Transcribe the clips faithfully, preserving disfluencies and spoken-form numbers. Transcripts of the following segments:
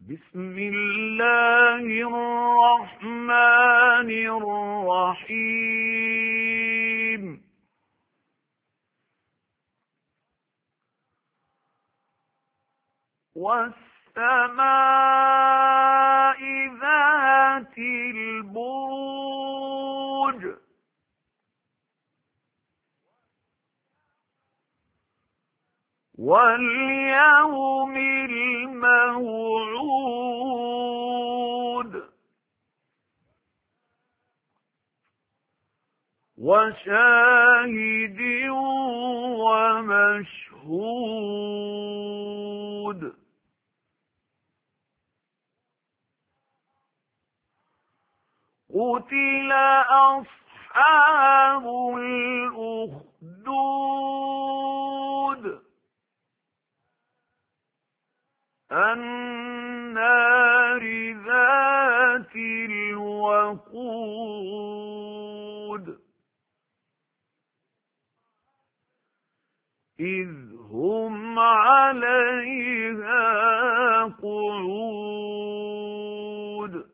بسم الله الرحمن الرحيم والسماء ذات البروج واليوم الموعود وشاهد ومشهود قتل أصحاب الأخدود النار ذات الوقود إذ هم عليها قعود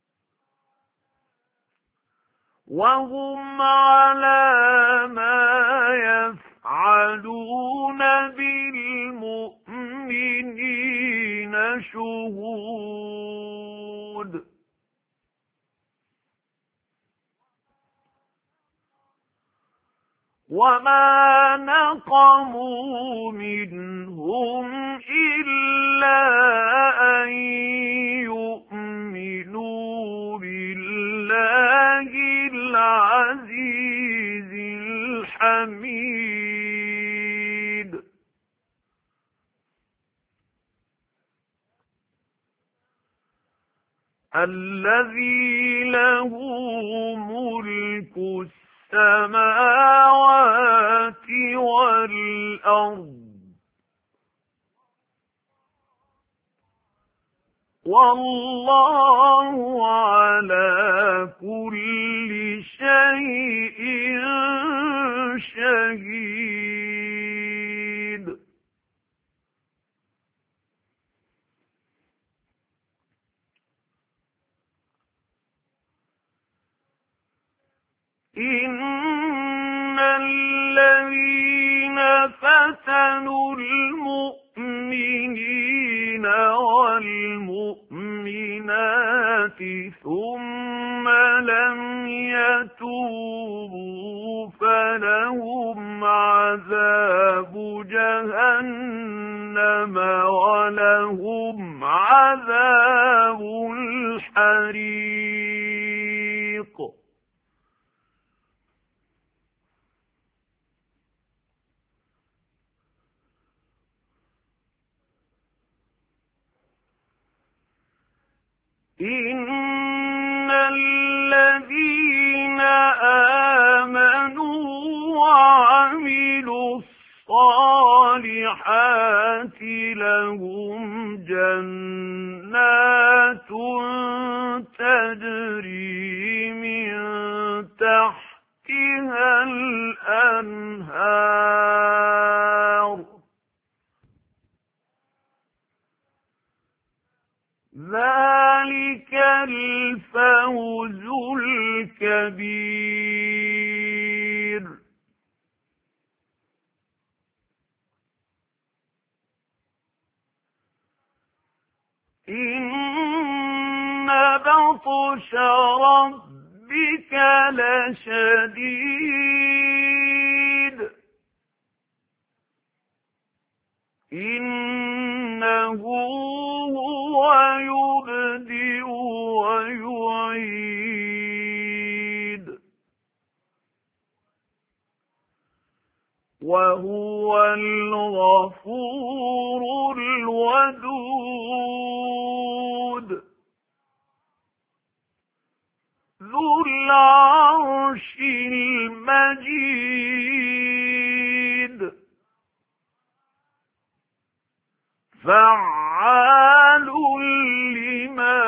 وهم على ما يفعلون بالمؤمنين شهود وما نقموا منهم إلا أن يؤمنوا بالله العزيز الحميد الذي له ملك السماوات والأرض والله على كل شيء شهيد إن الذين فتنوا المؤمنين والمؤمنات ثم لم يتوبوا فلهم عذاب جهنم ولهم عذاب الحريق إن الذين آمنوا وعملوا الصالحات لهم جنات تجري من تحتها الأنهار ذلك الفوز الكبير إن بطش ربك لشديد إنه هو يبدئ ويعيد وهو الغفور الودود ذو العرش المجيد فعال لما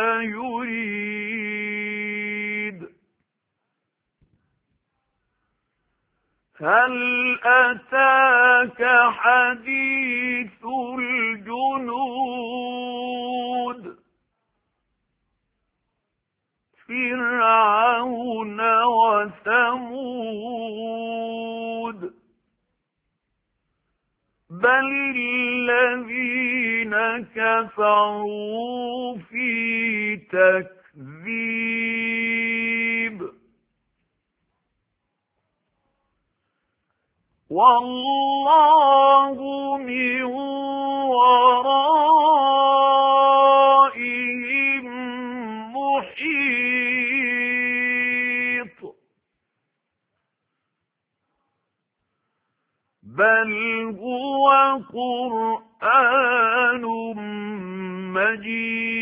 يريد هل أتاك حديث الجنود الذين كفروا في تكذيب والله من ورائهم محيط بل هو قرآن مجيد